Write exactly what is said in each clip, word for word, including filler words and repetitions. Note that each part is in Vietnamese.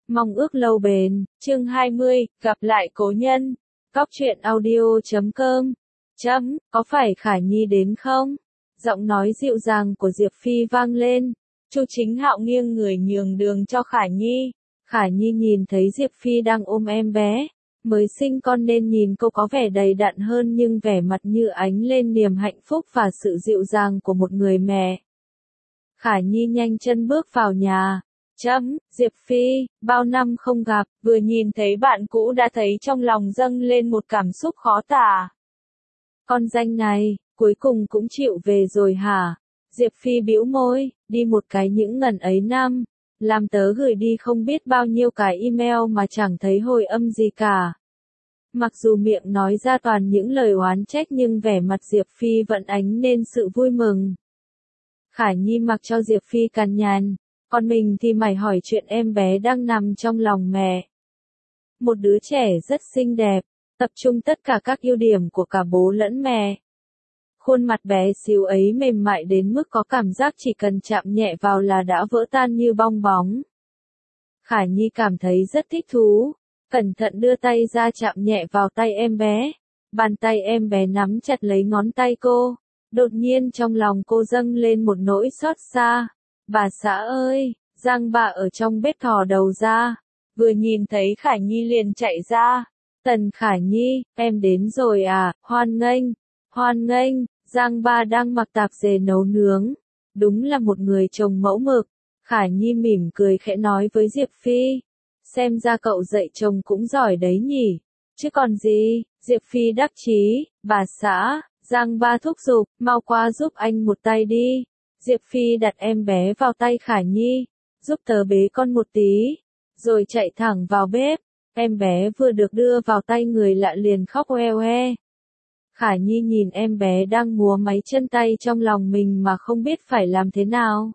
Mong ước lâu bền, chương hai mươi, gặp lại cố nhân. Cóc truyện audio chấm com. Chấm, có phải Khả Nhi đến không? Giọng nói dịu dàng của Diệp Phi vang lên. Chu Chính Hạo nghiêng người nhường đường cho Khả Nhi. Khả Nhi nhìn thấy Diệp Phi đang ôm em bé. Mới sinh con nên nhìn cô có vẻ đầy đặn hơn nhưng vẻ mặt như ánh lên niềm hạnh phúc và sự dịu dàng của một người mẹ. Khả Nhi nhanh chân bước vào nhà. Chấm, Diệp Phi, bao năm không gặp, vừa nhìn thấy bạn cũ đã thấy trong lòng dâng lên một cảm xúc khó tả. Con danh này, cuối cùng cũng chịu về rồi hả? Diệp Phi bĩu môi, đi một cái những ngần ấy năm, làm tớ gửi đi không biết bao nhiêu cái email mà chẳng thấy hồi âm gì cả. Mặc dù miệng nói ra toàn những lời oán trách nhưng vẻ mặt Diệp Phi vẫn ánh lên sự vui mừng. Khả Nhi mặc cho Diệp Phi cằn nhằn. Còn mình thì mải hỏi chuyện em bé đang nằm trong lòng mẹ. Một đứa trẻ rất xinh đẹp, tập trung tất cả các ưu điểm của cả bố lẫn mẹ. Khuôn mặt bé xíu ấy mềm mại đến mức có cảm giác chỉ cần chạm nhẹ vào là đã vỡ tan như bong bóng. Khả Nhi cảm thấy rất thích thú, cẩn thận đưa tay ra chạm nhẹ vào tay em bé. Bàn tay em bé nắm chặt lấy ngón tay cô. Đột nhiên trong lòng cô dâng lên một nỗi xót xa. Bà xã ơi, Giang bà ở trong bếp thò đầu ra, vừa nhìn thấy Khả Nhi liền chạy ra. Tần Khả Nhi, em đến rồi à, hoan nghênh, hoan nghênh, Giang ba đang mặc tạp dề nấu nướng. Đúng là một người chồng mẫu mực. Khả Nhi mỉm cười khẽ nói với Diệp Phi. Xem ra cậu dạy chồng cũng giỏi đấy nhỉ, chứ còn gì, Diệp Phi đắc chí, bà xã, Giang ba thúc giục, mau qua giúp anh một tay đi. Diệp Phi đặt em bé vào tay Khả Nhi, giúp tớ bế con một tí, rồi chạy thẳng vào bếp. Em bé vừa được đưa vào tay người lạ liền khóc oe oe. Khả Nhi nhìn em bé đang múa máy chân tay trong lòng mình mà không biết phải làm thế nào.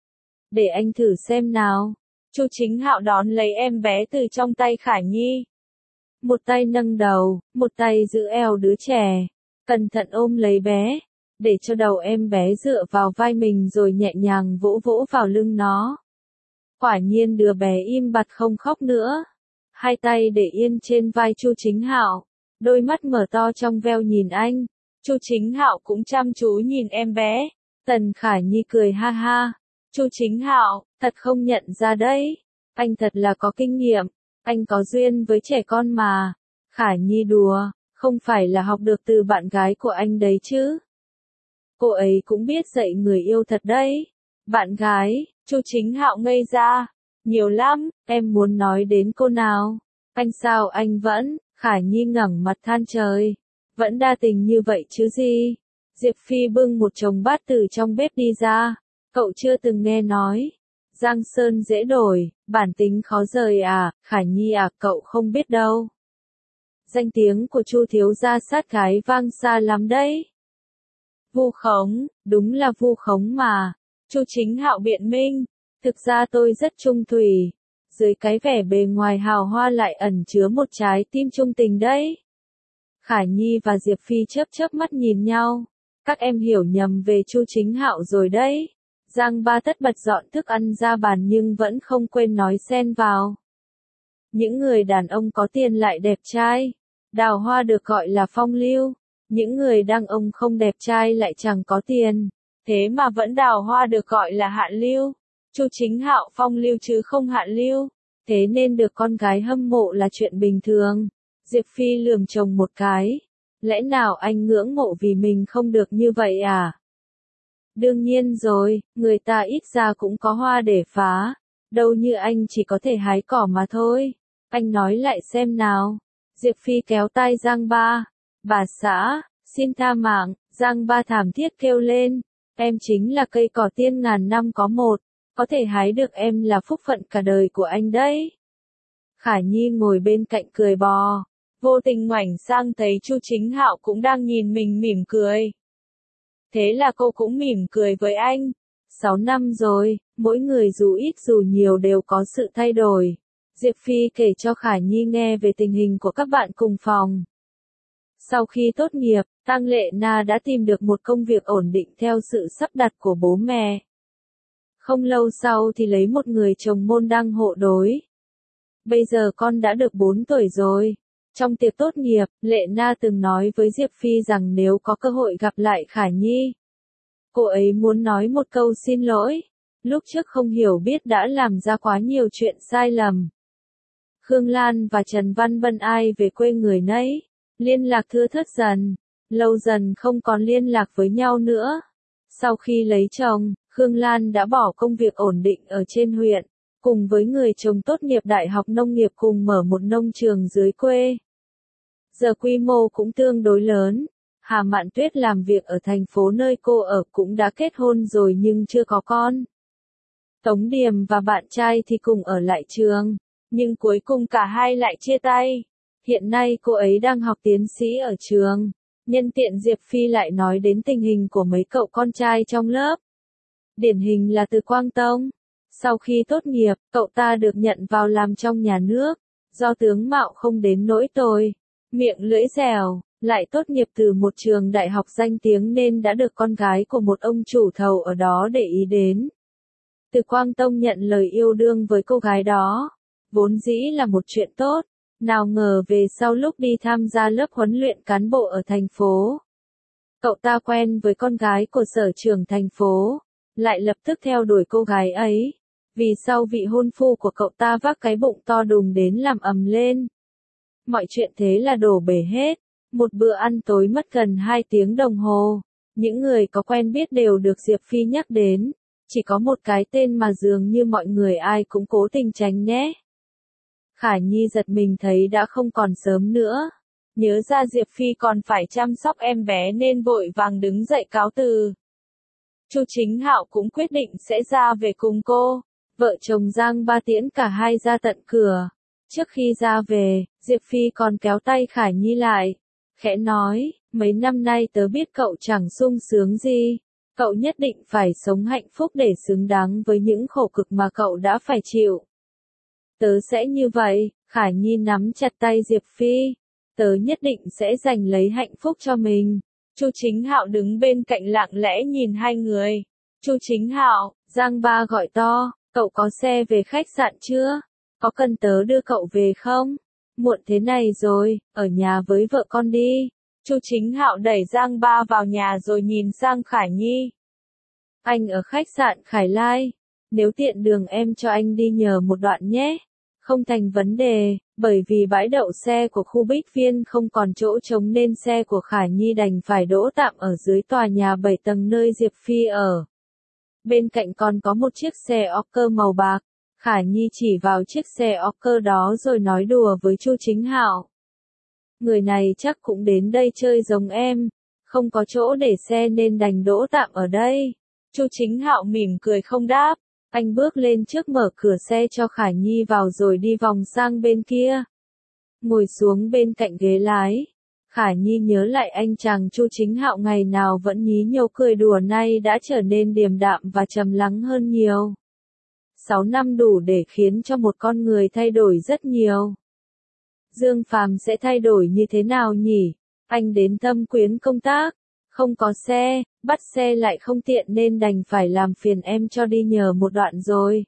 Để anh thử xem nào. Chu Chính Hạo đón lấy em bé từ trong tay Khả Nhi. Một tay nâng đầu, một tay giữ eo đứa trẻ, cẩn thận ôm lấy bé. Để cho đầu em bé dựa vào vai mình rồi nhẹ nhàng vỗ vỗ vào lưng nó. Quả nhiên đứa bé im bặt không khóc nữa. Hai tay để yên trên vai Chu Chính Hạo, đôi mắt mở to trong veo nhìn anh. Chu Chính Hạo cũng chăm chú nhìn em bé. Tần Khả Nhi cười ha ha. Chu Chính Hạo, thật không nhận ra đấy. Anh thật là có kinh nghiệm. Anh có duyên với trẻ con mà. Khả Nhi đùa, không phải là học được từ bạn gái của anh đấy chứ. Cô ấy cũng biết dạy người yêu thật đấy. Bạn gái, Chu Chính Hạo ngây ra. Nhiều lắm, em muốn nói đến cô nào? Anh sao anh vẫn, Khả Nhi ngẩng mặt than trời. Vẫn đa tình như vậy chứ gì? Diệp Phi bưng một chồng bát từ trong bếp đi ra. Cậu chưa từng nghe nói. Giang sơn dễ đổi, bản tính khó rời à, Khả Nhi à, cậu không biết đâu. Danh tiếng của Chu thiếu gia sát gái vang xa lắm đấy. Vu khống, đúng là vu khống mà. Chu Chính Hạo biện minh, thực ra tôi rất trung thủy. Dưới cái vẻ bề ngoài hào hoa lại ẩn chứa một trái tim trung tình đấy. Khả Nhi và Diệp Phi chớp chớp mắt nhìn nhau. Các em hiểu nhầm về Chu Chính Hạo rồi đấy. Giang ba tất bật dọn thức ăn ra bàn nhưng vẫn không quên nói xen vào. Những người đàn ông có tiền lại đẹp trai. Đào Hoa được gọi là phong lưu. Những người đàn ông không đẹp trai lại chẳng có tiền. Thế mà vẫn Đào Hoa được gọi là hạ lưu. Chu Chính Hạo phong lưu chứ không hạ lưu. Thế nên được con gái hâm mộ là chuyện bình thường. Diệp Phi lườm chồng một cái. Lẽ nào anh ngưỡng mộ vì mình không được như vậy à? Đương nhiên rồi, người ta ít ra cũng có hoa để phá. Đâu như anh chỉ có thể hái cỏ mà thôi. Anh nói lại xem nào. Diệp Phi kéo tay Giang ba. Bà xã, xin tha mạng, Giang ba thảm thiết kêu lên. Em chính là cây cỏ tiên ngàn năm có một. Có thể hái được em là phúc phận cả đời của anh đấy. Khả Nhi ngồi bên cạnh cười bò. Vô tình ngoảnh sang thấy Chu Chính Hạo cũng đang nhìn mình mỉm cười. Thế là cô cũng mỉm cười với anh. Sáu năm rồi, mỗi người dù ít dù nhiều đều có sự thay đổi. Diệp Phi kể cho Khả Nhi nghe về tình hình của các bạn cùng phòng. Sau khi tốt nghiệp, Tang Lệ Na đã tìm được một công việc ổn định theo sự sắp đặt của bố mẹ. Không lâu sau thì lấy một người chồng môn đăng hộ đối. bây giờ con đã được bốn tuổi rồi. Trong tiệc tốt nghiệp, Lệ Na từng nói với Diệp Phi rằng nếu có cơ hội gặp lại Khả Nhi, cô ấy muốn nói một câu xin lỗi. Lúc trước không hiểu biết đã làm ra quá nhiều chuyện sai lầm. Khương Lan và Trần Văn Bân ai về quê người nấy, liên lạc thưa thớt dần, lâu dần không còn liên lạc với nhau nữa. Sau khi lấy chồng, Khương Lan đã bỏ công việc ổn định ở trên huyện, cùng với người chồng tốt nghiệp Đại học Nông nghiệp cùng mở một nông trường dưới quê. Giờ quy mô cũng tương đối lớn. Hà Mạn Tuyết làm việc ở thành phố nơi cô ở cũng đã kết hôn rồi nhưng chưa có con. Tống Điềm và bạn trai thì cùng ở lại trường, nhưng cuối cùng cả hai lại chia tay. Hiện nay cô ấy đang học tiến sĩ ở trường. Nhân tiện Diệp Phi lại nói đến tình hình của mấy cậu con trai trong lớp. Điển hình là Từ Quang Tông. Sau khi tốt nghiệp, cậu ta được nhận vào làm trong nhà nước. Do tướng mạo không đến nỗi tồi, miệng lưỡi dẻo, lại tốt nghiệp từ một trường đại học danh tiếng nên đã được con gái của một ông chủ thầu ở đó để ý đến. Từ Quang Tông nhận lời yêu đương với cô gái đó. Vốn dĩ là một chuyện tốt. Nào ngờ về sau lúc đi tham gia lớp huấn luyện cán bộ ở thành phố, cậu ta quen với con gái của sở trưởng thành phố, lại lập tức theo đuổi cô gái ấy. Vì sau vị hôn phu của cậu ta vác cái bụng to đùng đến làm ầm lên. Mọi chuyện thế là đổ bể hết. Một bữa ăn tối mất gần hai tiếng đồng hồ. Những người có quen biết đều được Diệp Phi nhắc đến. Chỉ có một cái tên mà dường như mọi người ai cũng cố tình tránh né. Khả Nhi giật mình thấy đã không còn sớm nữa. Nhớ ra Diệp Phi còn phải chăm sóc em bé nên vội vàng đứng dậy cáo từ. Chu Chính Hạo cũng quyết định sẽ ra về cùng cô. Vợ chồng Giang Ba tiễn cả hai ra tận cửa. Trước khi ra về, Diệp Phi còn kéo tay Khả Nhi lại. Khẽ nói, mấy năm nay tớ biết cậu chẳng sung sướng gì. Cậu nhất định phải sống hạnh phúc để xứng đáng với những khổ cực mà cậu đã phải chịu. Tớ sẽ như vậy. Khả Nhi nắm chặt tay Diệp Phi. Tớ nhất định sẽ giành lấy hạnh phúc cho mình. Chu Chính Hạo đứng bên cạnh lặng lẽ nhìn hai người. Chu Chính Hạo, Giang Ba gọi to, cậu có xe về khách sạn chưa? Có cần tớ đưa cậu về không? Muộn thế này rồi, ở nhà với vợ con đi. Chu Chính Hạo đẩy Giang Ba vào nhà rồi nhìn sang Khả Nhi. Anh ở khách sạn Khải Lai. Nếu tiện đường em cho anh đi nhờ một đoạn nhé. Không thành vấn đề, bởi vì bãi đậu xe của khu Bích Viên không còn chỗ trống nên xe của Khả Nhi đành phải đỗ tạm ở dưới tòa nhà bảy tầng nơi Diệp Phi ở. Bên cạnh còn có một chiếc xe Ocker màu bạc. Khả Nhi chỉ vào chiếc xe Ocker đó rồi nói đùa với Chu Chính Hạo. Người này chắc cũng đến đây chơi giống em, không có chỗ để xe nên đành đỗ tạm ở đây. Chu Chính Hạo mỉm cười không đáp. Anh bước lên trước mở cửa xe cho Khả Nhi vào rồi đi vòng sang bên kia. Ngồi xuống bên cạnh ghế lái. Khả Nhi nhớ lại anh chàng Chu Chính Hạo ngày nào vẫn nhí nhố cười đùa nay đã trở nên điềm đạm và trầm lắng hơn nhiều. Sáu năm đủ để khiến cho một con người thay đổi rất nhiều. Dương Phàm sẽ thay đổi như thế nào nhỉ? Anh đến Thâm Quyến công tác. Không có xe, bắt xe lại không tiện nên đành phải làm phiền em cho đi nhờ một đoạn rồi.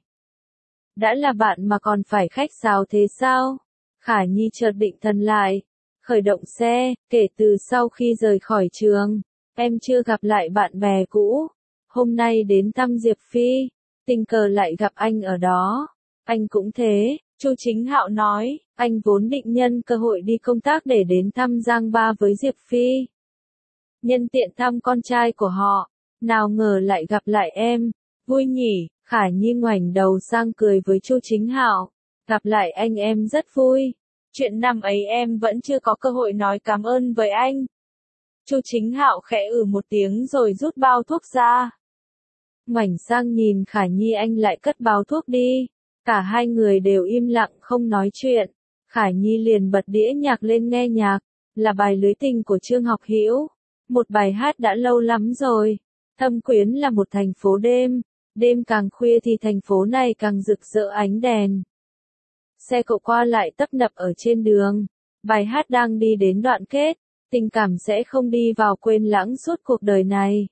Đã là bạn mà còn phải khách sáo thế sao? Khả Nhi chợt định thần lại. Khởi động xe, kể từ sau khi rời khỏi trường, em chưa gặp lại bạn bè cũ. Hôm nay đến thăm Diệp Phi, tình cờ lại gặp anh ở đó. Anh cũng thế, Chu Chính Hạo nói, anh vốn định nhân cơ hội đi công tác để đến thăm Giang Ba với Diệp Phi. Nhân tiện thăm con trai của họ, nào ngờ lại gặp lại em, vui nhỉ. Khả Nhi ngoảnh đầu sang cười với Chu Chính Hạo, gặp lại anh em rất vui. Chuyện năm ấy em vẫn chưa có cơ hội nói cảm ơn với anh. Chu Chính Hạo khẽ ừ một tiếng rồi rút bao thuốc ra. Ngoảnh sang nhìn Khả Nhi anh lại cất bao thuốc đi. Cả hai người đều im lặng không nói chuyện. Khả Nhi liền bật đĩa nhạc lên nghe nhạc, là bài Lưới Tình của Trương Học Hữu. Một bài hát đã lâu lắm rồi. Thâm Quyến là một thành phố đêm. Đêm càng khuya thì thành phố này càng rực rỡ ánh đèn. Xe cộ qua lại tấp nập ở trên đường. Bài hát đang đi đến đoạn kết. Tình cảm sẽ không đi vào quên lãng suốt cuộc đời này.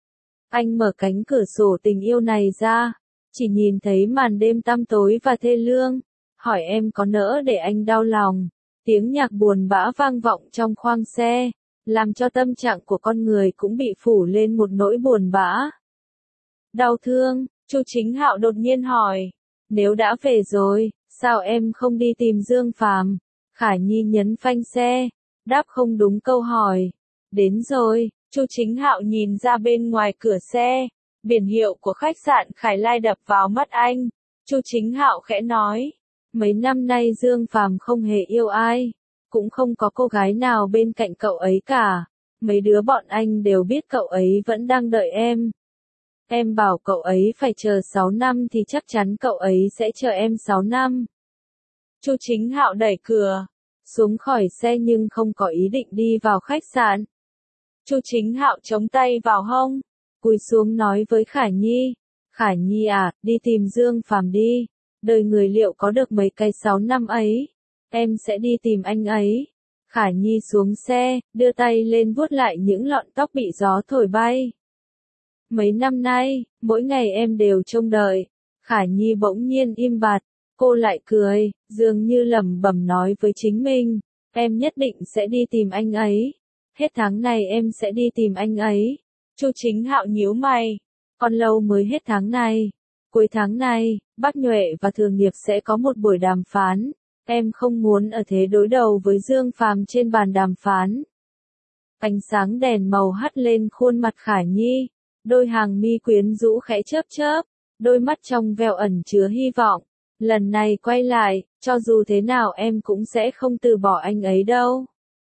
Anh mở cánh cửa sổ tình yêu này ra. Chỉ nhìn thấy màn đêm tăm tối và thê lương. hỏi em có nỡ để anh đau lòng. Tiếng nhạc buồn bã vang vọng trong khoang xe, làm cho tâm trạng của con người cũng bị phủ lên một nỗi buồn bã. Đau thương, Chu Chính Hạo đột nhiên hỏi. Nếu đã về rồi, sao em không đi tìm Dương Phàm? Khả Nhi nhấn phanh xe, đáp không đúng câu hỏi. Đến rồi, Chu Chính Hạo nhìn ra bên ngoài cửa xe, biển hiệu của khách sạn Khải Lai đập vào mắt anh. Chu Chính Hạo khẽ nói, mấy năm nay Dương Phàm không hề yêu ai, cũng không có cô gái nào bên cạnh cậu ấy cả. Mấy đứa bọn anh đều biết cậu ấy vẫn đang đợi em. Em bảo cậu ấy phải chờ sáu năm thì chắc chắn cậu ấy sẽ chờ em sáu năm. Chu Chính Hạo đẩy cửa xuống khỏi xe nhưng không có ý định đi vào khách sạn. Chu Chính Hạo chống tay vào hông, cúi xuống nói với Khả Nhi, Khả Nhi à, đi tìm Dương Phàm đi, đời người liệu có được mấy cái sáu năm ấy, em sẽ đi tìm anh ấy. Khả Nhi xuống xe, đưa tay lên vuốt lại những lọn tóc bị gió thổi bay. Mấy năm nay, mỗi ngày em đều trông đợi. Khả Nhi bỗng nhiên im bặt, cô lại cười, dường như lẩm bẩm nói với chính mình, em nhất định sẽ đi tìm anh ấy. Hết tháng này em sẽ đi tìm anh ấy. Chu Chính Hạo nhíu mày, còn lâu mới hết tháng này. Cuối tháng này, Bác Nhuệ và Thường Nghiệp sẽ có một buổi đàm phán. Em không muốn ở thế đối đầu với Dương Phàm trên bàn đàm phán. Ánh sáng đèn màu hắt lên khuôn mặt Khả Nhi, đôi hàng mi quyến rũ khẽ chớp chớp, đôi mắt trong veo ẩn chứa hy vọng. Lần này quay lại, cho dù thế nào em cũng sẽ không từ bỏ anh ấy đâu.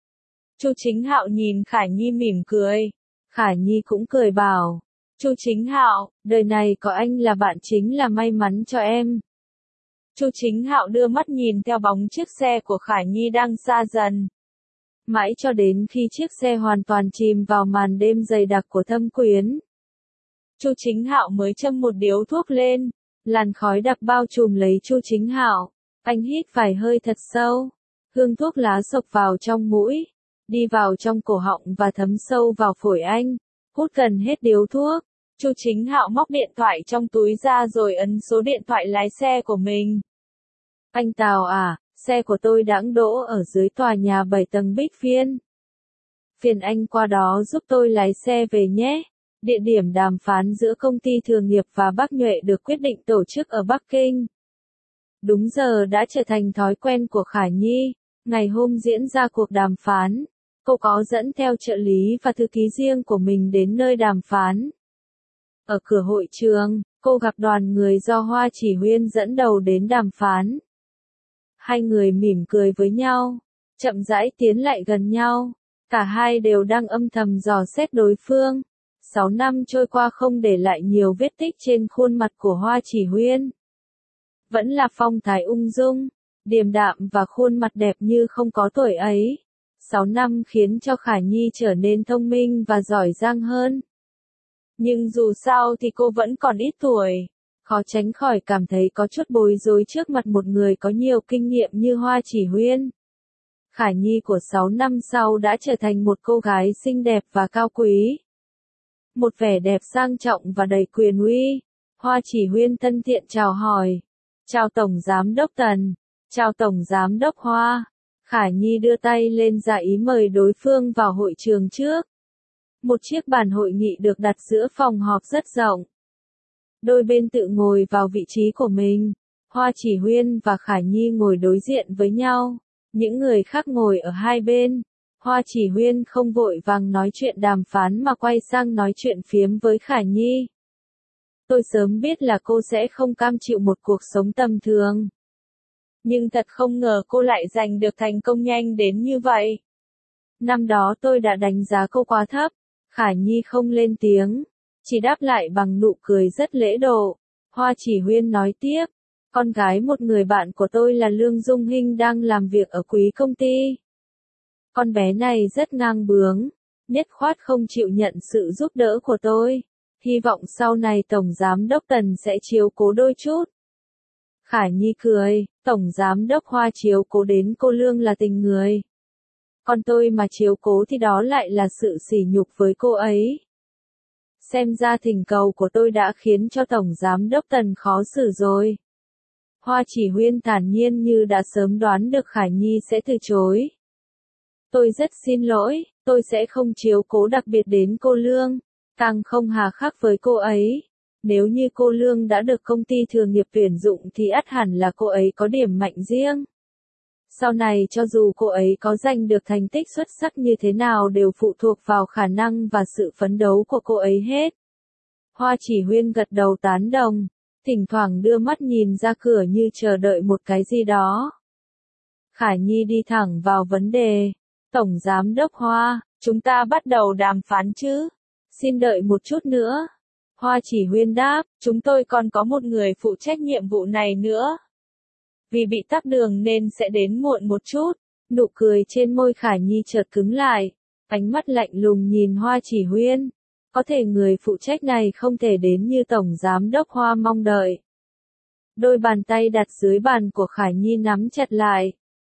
Chu Chính Hạo nhìn Khả Nhi mỉm cười. Khả Nhi cũng cười bảo, Chu Chính Hạo, đời này có anh là bạn chính là may mắn cho em. Chu Chính Hạo đưa mắt nhìn theo bóng chiếc xe của Khả Nhi đang xa dần. Mãi cho đến khi chiếc xe hoàn toàn chìm vào màn đêm dày đặc của thâm quyến. Chu Chính Hạo mới châm một điếu thuốc lên, làn khói đặc bao trùm lấy Chu Chính Hạo. Anh hít vài hơi thật sâu, hương thuốc lá xộc vào trong mũi, đi vào trong cổ họng và thấm sâu vào phổi anh. Hút gần hết điếu thuốc, Chu Chính Hạo móc điện thoại trong túi ra rồi ấn số điện thoại lái xe của mình. Anh Tào à, xe của tôi đang đỗ ở dưới tòa nhà bảy tầng Bích Phiên. Phiền anh qua đó giúp tôi lái xe về nhé. Địa điểm đàm phán giữa công ty Thường Nghiệp và Bác Nhuệ được quyết định tổ chức ở Bắc Kinh. Đúng giờ đã trở thành thói quen của Khả Nhi. Ngày hôm diễn ra cuộc đàm phán, cô có dẫn theo trợ lý và thư ký riêng của mình đến nơi đàm phán. Ở cửa hội trường, cô gặp đoàn người do Hoa Chỉ Huyên dẫn đầu đến đàm phán. Hai người mỉm cười với nhau, chậm rãi tiến lại gần nhau. Cả hai đều đang âm thầm dò xét đối phương. Sáu năm trôi qua không để lại nhiều vết tích trên khuôn mặt của Hoa Chỉ Huyên. Vẫn là phong thái ung dung, điềm đạm và khuôn mặt đẹp như không có tuổi ấy. Sáu năm khiến cho Khả Nhi trở nên thông minh và giỏi giang hơn. Nhưng dù sao thì cô vẫn còn ít tuổi. Khó tránh khỏi cảm thấy có chút bối rối trước mặt một người có nhiều kinh nghiệm như Hoa Chỉ Huyên. Khả Nhi của sáu năm sau đã trở thành một cô gái xinh đẹp và cao quý. Một vẻ đẹp sang trọng và đầy quyền uy. Hoa Chỉ Huyên thân thiện chào hỏi. Chào Tổng Giám đốc Tần. Chào Tổng Giám đốc Hoa. Khả Nhi đưa tay lên ra ý mời đối phương vào hội trường trước. Một chiếc bàn hội nghị được đặt giữa phòng họp rất rộng. Đôi bên tự ngồi vào vị trí của mình. Hoa Chỉ Huyên và Khả Nhi ngồi đối diện với nhau. Những người khác ngồi ở hai bên. Hoa Chỉ Huyên không vội vàng nói chuyện đàm phán mà quay sang nói chuyện phiếm với Khả Nhi. Tôi sớm biết là cô sẽ không cam chịu một cuộc sống tầm thường. Nhưng thật không ngờ cô lại giành được thành công nhanh đến như vậy. Năm đó tôi đã đánh giá cô quá thấp. Khả Nhi không lên tiếng, chỉ đáp lại bằng nụ cười rất lễ độ. Hoa Chỉ Huyên nói tiếp, con gái một người bạn của tôi là Lương Dung Hinh đang làm việc ở quý công ty. Con bé này rất ngang bướng, nhất khoát không chịu nhận sự giúp đỡ của tôi. Hy vọng sau này Tổng Giám đốc Tần sẽ chiếu cố đôi chút. Khả Nhi cười, Tổng Giám đốc Hoa chiếu cố đến cô Lương là tình người. Còn tôi mà chiếu cố thì đó lại là sự sỉ nhục với cô ấy. Xem ra thỉnh cầu của tôi đã khiến cho Tổng Giám đốc Tần khó xử rồi. Hoa Chỉ Huyên thản nhiên như đã sớm đoán được Khải Nhi sẽ từ chối. Tôi rất xin lỗi, tôi sẽ không chiếu cố đặc biệt đến cô Lương, càng không hà khắc với cô ấy. Nếu như cô Lương đã được công ty thường nghiệp tuyển dụng thì ắt hẳn là cô ấy có điểm mạnh riêng. Sau này cho dù cô ấy có giành được thành tích xuất sắc như thế nào đều phụ thuộc vào khả năng và sự phấn đấu của cô ấy hết. Hoa Chỉ Huyên gật đầu tán đồng, thỉnh thoảng đưa mắt nhìn ra cửa như chờ đợi một cái gì đó. Khải Nhi đi thẳng vào vấn đề. Tổng Giám đốc Hoa, chúng ta bắt đầu đàm phán chứ? Xin đợi một chút nữa. Hoa Chỉ Huyên đáp, chúng tôi còn có một người phụ trách nhiệm vụ này nữa. Vì bị tắc đường nên sẽ đến muộn một chút. Nụ cười trên môi Khải Nhi chợt cứng lại, ánh mắt lạnh lùng nhìn Hoa Chỉ Huyên. Có thể người phụ trách này không thể đến như Tổng Giám đốc Hoa mong đợi. Đôi bàn tay đặt dưới bàn của Khải Nhi nắm chặt lại.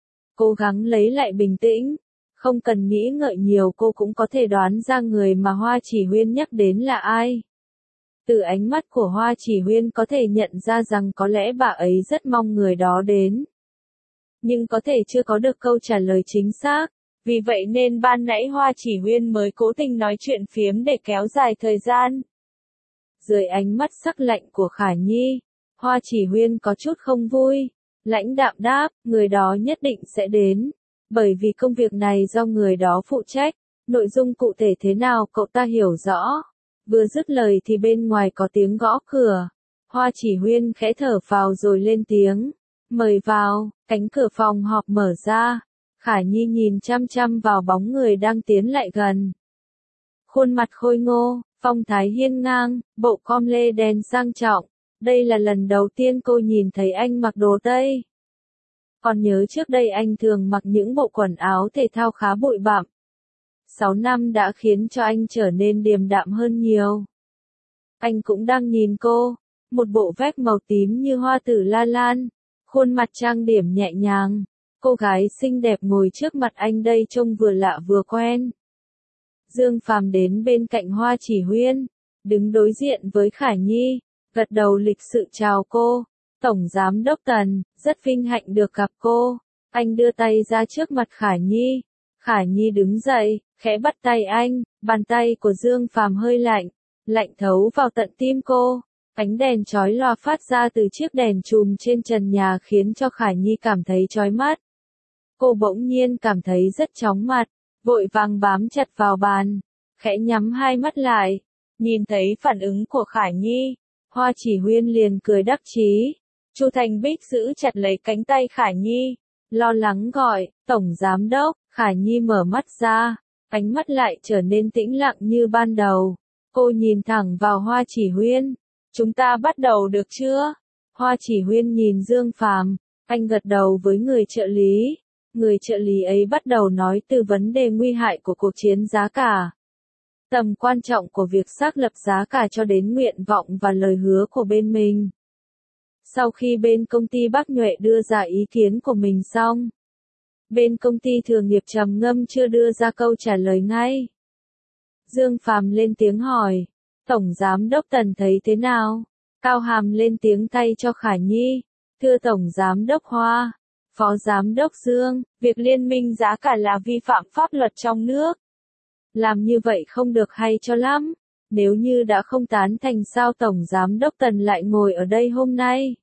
Cố gắng lấy lại bình tĩnh. Không cần nghĩ ngợi nhiều cô cũng có thể đoán ra người mà Hoa Chỉ Huyên nhắc đến là ai. Từ ánh mắt của Hoa Chỉ Huyên có thể nhận ra rằng có lẽ bà ấy rất mong người đó đến. Nhưng có thể chưa có được câu trả lời chính xác. Vì vậy nên ban nãy Hoa Chỉ Huyên mới cố tình nói chuyện phiếm để kéo dài thời gian. Dưới ánh mắt sắc lạnh của Khải Nhi, Hoa Chỉ Huyên có chút không vui. Lãnh đạm đáp, người đó nhất định sẽ đến. Bởi vì công việc này do người đó phụ trách, nội dung cụ thể thế nào cậu ta hiểu rõ. Vừa dứt lời thì bên ngoài có tiếng gõ cửa. Hoa Chỉ Huyên khẽ thở phào rồi lên tiếng. Mời vào, cánh cửa phòng họp mở ra. Khải Nhi nhìn chăm chăm vào bóng người đang tiến lại gần. Khuôn mặt khôi ngô, phong thái hiên ngang, bộ com lê đen sang trọng. Đây là lần đầu tiên cô nhìn thấy anh mặc đồ Tây. Còn nhớ trước đây anh thường mặc những bộ quần áo thể thao khá bụi bặm. Sáu năm đã khiến cho anh trở nên điềm đạm hơn nhiều. Anh cũng đang nhìn cô, một bộ vest màu tím như hoa tử la lan, khuôn mặt trang điểm nhẹ nhàng. Cô gái xinh đẹp ngồi trước mặt anh đây trông vừa lạ vừa quen. Dương Phàm đến bên cạnh Hoa Chỉ Huyên, đứng đối diện với Khải Nhi, gật đầu lịch sự chào cô. Tổng Giám đốc Tần, rất vinh hạnh được gặp cô. Anh đưa tay ra trước mặt Khải Nhi. Khải Nhi đứng dậy, khẽ bắt tay anh, bàn tay của Dương Phàm hơi lạnh, lạnh thấu vào tận tim cô. Ánh đèn chói lòa phát ra từ chiếc đèn chùm trên trần nhà khiến cho Khải Nhi cảm thấy chói mắt. Cô bỗng nhiên cảm thấy rất chóng mặt, vội vàng bám chặt vào bàn, khẽ nhắm hai mắt lại. Nhìn thấy phản ứng của Khải Nhi, Hoa Chỉ Huyên liền cười đắc chí. Chu Thành Bích giữ chặt lấy cánh tay Khải Nhi, lo lắng gọi, Tổng Giám đốc. Khải Nhi mở mắt ra, ánh mắt lại trở nên tĩnh lặng như ban đầu. Cô nhìn thẳng vào Hoa Chỉ Huyên. Chúng ta bắt đầu được chưa? Hoa Chỉ Huyên nhìn Dương Phàm, anh gật đầu với người trợ lý. Người trợ lý ấy bắt đầu nói từ vấn đề nguy hại của cuộc chiến giá cả. Tầm quan trọng của việc xác lập giá cả cho đến nguyện vọng và lời hứa của bên mình. Sau khi bên công ty Bắc Nhuệ đưa ra ý kiến của mình xong, bên công ty thường nghiệp trầm ngâm chưa đưa ra câu trả lời ngay. Dương Phàm lên tiếng hỏi, Tổng Giám đốc Tần thấy thế nào? Cao Hàm lên tiếng thay cho Khải Nhi, thưa Tổng Giám đốc Hoa, Phó Giám đốc Dương, việc liên minh giá cả là vi phạm pháp luật trong nước. Làm như vậy không được hay cho lắm. Nếu như đã không tán thành sao Tổng Giám đốc Tần lại ngồi ở đây hôm nay?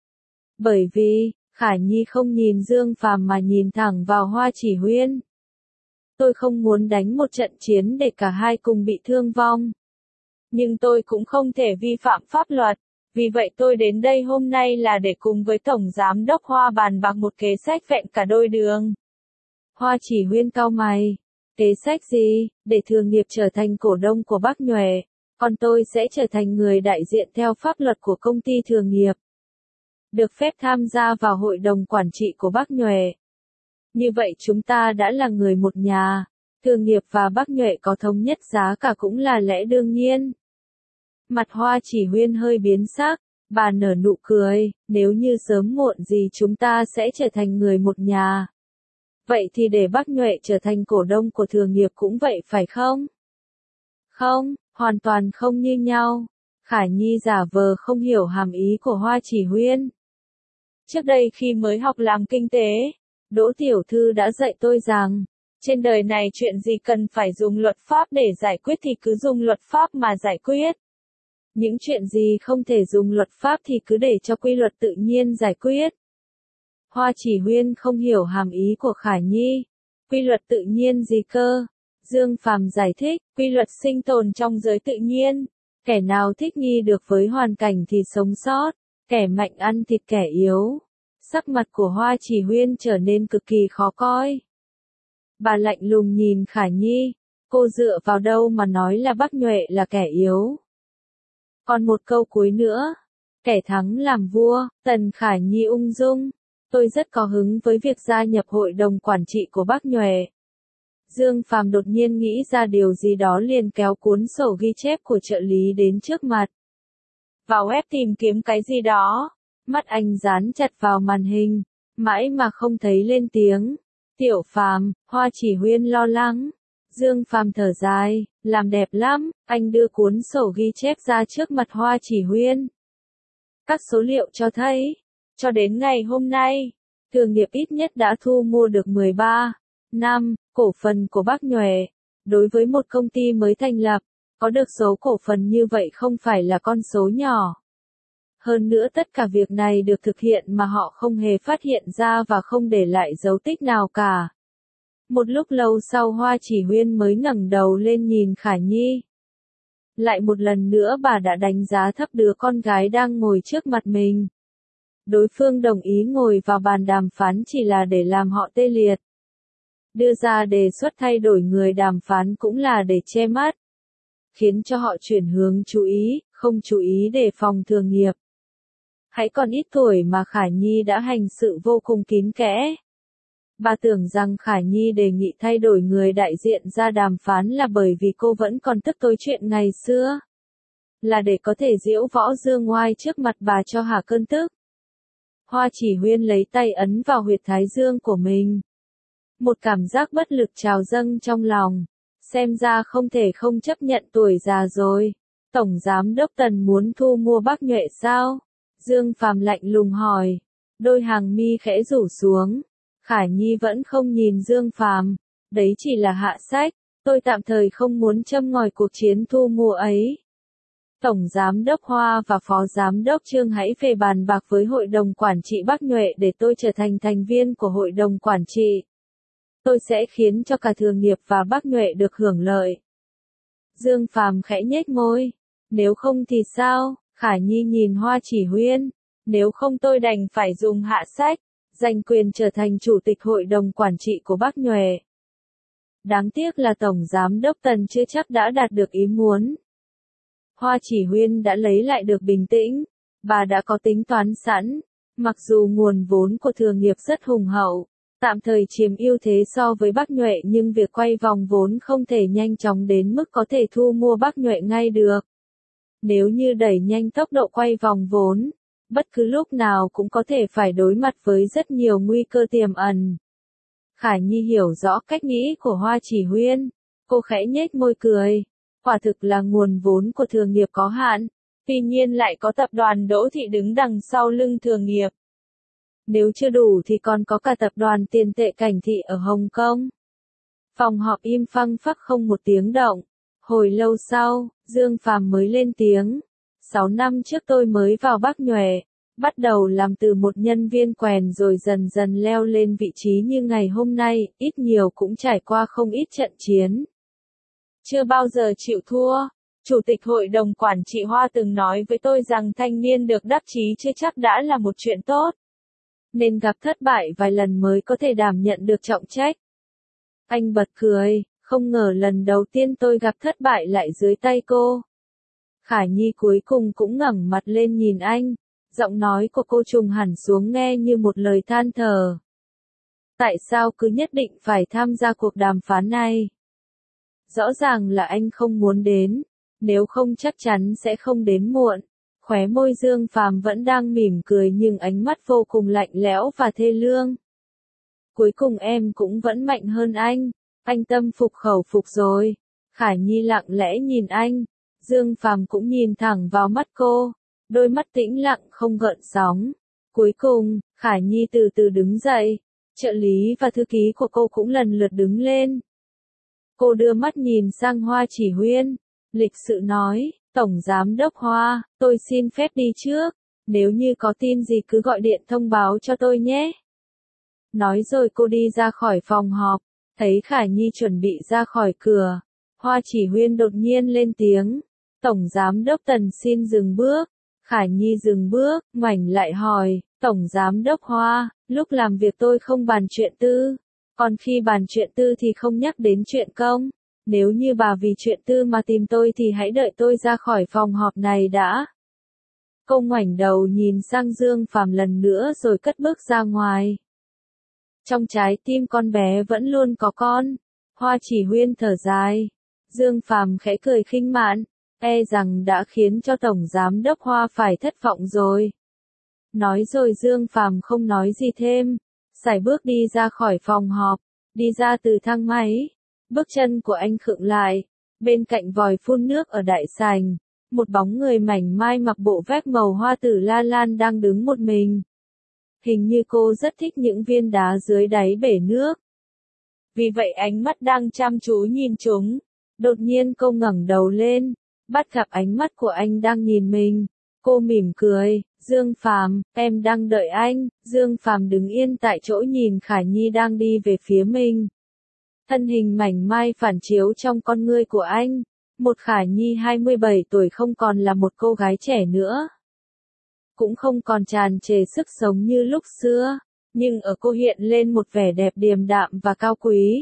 Bởi vì, Khải Nhi không nhìn Dương Phàm mà nhìn thẳng vào Hoa Chỉ Huyên. Tôi không muốn đánh một trận chiến để cả hai cùng bị thương vong. Nhưng tôi cũng không thể vi phạm pháp luật. Vì vậy tôi đến đây hôm nay là để cùng với Tổng Giám đốc Hoa bàn bạc một kế sách vẹn cả đôi đường. Hoa Chỉ Huyên cau mày. Kế sách gì? Để thường nghiệp trở thành cổ đông của Bắc Nhuệ, còn tôi sẽ trở thành người đại diện theo pháp luật của công ty thường nghiệp. Được phép tham gia vào hội đồng quản trị của Bắc Nhuệ. Như vậy chúng ta đã là người một nhà, thường nghiệp và Bắc Nhuệ có thống nhất giá cả cũng là lẽ đương nhiên. Mặt Hoa Chỉ Huyên hơi biến sắc, bà nở nụ cười, nếu như sớm muộn gì chúng ta sẽ trở thành người một nhà. Vậy thì để Bắc Nhuệ trở thành cổ đông của thường nghiệp cũng vậy phải không? Không, hoàn toàn không như nhau. Khải Nhi giả vờ không hiểu hàm ý của Hoa Chỉ Huyên. Trước đây khi mới học làm kinh tế, Đỗ tiểu thư đã dạy tôi rằng, trên đời này chuyện gì cần phải dùng luật pháp để giải quyết thì cứ dùng luật pháp mà giải quyết. Những chuyện gì không thể dùng luật pháp thì cứ để cho quy luật tự nhiên giải quyết. Hoa Chỉ Huyên không hiểu hàm ý của Khả Nhi. Quy luật tự nhiên gì cơ? Dương Phàm giải thích, quy luật sinh tồn trong giới tự nhiên. Kẻ nào thích nghi được với hoàn cảnh thì sống sót, kẻ mạnh ăn thịt kẻ yếu. Sắc mặt của Hoa Chỉ Huyên trở nên cực kỳ khó coi. Bà lạnh lùng nhìn Khả Nhi, cô dựa vào đâu mà nói là Bắc Nhuệ là kẻ yếu. Còn một câu cuối nữa, kẻ thắng làm vua. Tần Khả Nhi ung dung, tôi rất có hứng với việc gia nhập hội đồng quản trị của Bắc Nhuệ. Dương Phàm đột nhiên nghĩ ra điều gì đó liền kéo cuốn sổ ghi chép của trợ lý đến trước mặt. Vào web tìm kiếm cái gì đó, mắt anh dán chặt vào màn hình, mãi mà không thấy lên tiếng. Tiểu Phàm, Hoa Chỉ Huyên lo lắng. Dương Phàm thở dài, làm đẹp lắm, anh đưa cuốn sổ ghi chép ra trước mặt Hoa Chỉ Huyên. Các số liệu cho thấy, cho đến ngày hôm nay, Thường nghiệp ít nhất đã thu mua được mười ba năm cổ phần của Bắc Nhuệ. Đối với một công ty mới thành lập, có được số cổ phần như vậy không phải là con số nhỏ. Hơn nữa tất cả việc này được thực hiện mà họ không hề phát hiện ra và không để lại dấu tích nào cả. Một lúc lâu sau Hoa Chỉ Huyên mới ngẩng đầu lên nhìn Khả Nhi. Lại một lần nữa bà đã đánh giá thấp đứa con gái đang ngồi trước mặt mình. Đối phương đồng ý ngồi vào bàn đàm phán chỉ là để làm họ tê liệt. Đưa ra đề xuất thay đổi người đàm phán cũng là để che mắt. Khiến cho họ chuyển hướng chú ý, không chú ý đề phòng Thường nghiệp. Hãy còn ít tuổi mà Khả Nhi đã hành sự vô cùng kín kẽ. Bà tưởng rằng Khả Nhi đề nghị thay đổi người đại diện ra đàm phán là bởi vì cô vẫn còn tức tối chuyện ngày xưa. Là để có thể giễu võ dương ngoai trước mặt bà cho hả cơn tức. Hoa Chỉ Huyên lấy tay ấn vào huyệt thái dương của mình. Một cảm giác bất lực trào dâng trong lòng. Xem ra không thể không chấp nhận tuổi già rồi. Tổng Giám đốc Tần muốn thu mua Bắc Nhuệ sao? Dương Phàm lạnh lùng hỏi. Đôi hàng mi khẽ rủ xuống. Khả Nhi vẫn không nhìn Dương Phàm. Đấy chỉ là hạ sách. Tôi tạm thời không muốn châm ngòi cuộc chiến thu mua ấy. Tổng Giám đốc Hoa và Phó Giám đốc Trương hãy về bàn bạc với Hội đồng Quản trị Bắc Nhuệ để tôi trở thành thành viên của Hội đồng Quản trị. Tôi sẽ khiến cho cả Thường nghiệp và Bắc Nhuệ được hưởng lợi. Dương Phàm khẽ nhếch môi. Nếu không thì sao? Khả Nhi nhìn Hoa Chỉ Huyên. Nếu không tôi đành phải dùng hạ sách, giành quyền trở thành chủ tịch Hội đồng Quản trị của Bắc Nhuệ. Đáng tiếc là Tổng Giám đốc Tần chưa chắc đã đạt được ý muốn. Hoa Chỉ Huyên đã lấy lại được bình tĩnh. Bà đã có tính toán sẵn. Mặc dù nguồn vốn của Thường nghiệp rất hùng hậu, tạm thời chiếm ưu thế so với Bắc Nhuệ nhưng việc quay vòng vốn không thể nhanh chóng đến mức có thể thu mua Bắc Nhuệ ngay được. Nếu như đẩy nhanh tốc độ quay vòng vốn, bất cứ lúc nào cũng có thể phải đối mặt với rất nhiều nguy cơ tiềm ẩn. Khả Nhi hiểu rõ cách nghĩ của Hoa Chỉ Huyên. Cô khẽ nhếch môi cười. Quả thực là nguồn vốn của Thường nghiệp có hạn. Tuy nhiên lại có tập đoàn Đỗ Thị đứng đằng sau lưng Thường nghiệp. Nếu chưa đủ thì còn có cả tập đoàn tiền tệ Cảnh Thị ở Hồng Kông. Phòng họp im phăng phắc không một tiếng động. Hồi lâu sau, Dương Phàm mới lên tiếng. Sáu năm trước tôi mới vào Bắc Nhuệ. Bắt đầu làm từ một nhân viên quèn rồi dần dần leo lên vị trí như ngày hôm nay, ít nhiều cũng trải qua không ít trận chiến. Chưa bao giờ chịu thua. Chủ tịch Hội đồng Quản trị Hoa từng nói với tôi rằng thanh niên được đắc chí chưa chắc đã là một chuyện tốt. Nên gặp thất bại vài lần mới có thể đảm nhận được trọng trách. Anh bật cười, không ngờ lần đầu tiên tôi gặp thất bại lại dưới tay cô. Khả Nhi cuối cùng cũng ngẩng mặt lên nhìn anh. Giọng nói của cô trùng hẳn xuống nghe như một lời than thở. Tại sao cứ nhất định phải tham gia cuộc đàm phán này? Rõ ràng là anh không muốn đến, nếu không chắc chắn sẽ không đến muộn. Khóe môi Dương Phàm vẫn đang mỉm cười nhưng ánh mắt vô cùng lạnh lẽo và thê lương. Cuối cùng em cũng vẫn mạnh hơn anh, anh tâm phục khẩu phục rồi. Khả Nhi lặng lẽ nhìn anh, Dương Phàm cũng nhìn thẳng vào mắt cô, đôi mắt tĩnh lặng không gợn sóng. Cuối cùng, Khả Nhi từ từ đứng dậy. Trợ lý và thư ký của cô cũng lần lượt đứng lên. Cô đưa mắt nhìn sang Hoa Chỉ Huyên, lịch sự nói, Tổng Giám đốc Hoa, tôi xin phép đi trước, nếu như có tin gì cứ gọi điện thông báo cho tôi nhé. Nói rồi cô đi ra khỏi phòng họp, thấy Khả Nhi chuẩn bị ra khỏi cửa. Hoa Chỉ Huyên đột nhiên lên tiếng, Tổng Giám đốc Tần xin dừng bước. Khả Nhi dừng bước, ngoảnh lại hỏi, Tổng Giám đốc Hoa, lúc làm việc tôi không bàn chuyện tư, còn khi bàn chuyện tư thì không nhắc đến chuyện công. Nếu như bà vì chuyện tư mà tìm tôi thì hãy đợi tôi ra khỏi phòng họp này đã. Cô ngoảnh đầu nhìn sang Dương Phàm lần nữa rồi cất bước ra ngoài. Trong trái tim con bé vẫn luôn có con. Hoa Chỉ Huyên thở dài. Dương Phàm khẽ cười khinh mạn, e rằng đã khiến cho Tổng Giám đốc Hoa phải thất vọng rồi. Nói rồi Dương Phàm không nói gì thêm, sải bước đi ra khỏi phòng họp, đi ra từ thang máy. Bước chân của anh khựng lại, bên cạnh vòi phun nước ở đại sảnh, một bóng người mảnh mai mặc bộ vest màu hoa tử la lan đang đứng một mình. Hình như cô rất thích những viên đá dưới đáy bể nước. Vì vậy ánh mắt đang chăm chú nhìn chúng. Đột nhiên cô ngẩng đầu lên, bắt gặp ánh mắt của anh đang nhìn mình. Cô mỉm cười, Dương Phàm, em đang đợi anh. Dương Phàm đứng yên tại chỗ nhìn Khả Nhi đang đi về phía mình. Thân hình mảnh mai phản chiếu trong con ngươi của anh. Một Khả Nhi hai mươi bảy tuổi không còn là một cô gái trẻ nữa. Cũng không còn tràn trề sức sống như lúc xưa, nhưng ở cô hiện lên một vẻ đẹp điềm đạm và cao quý.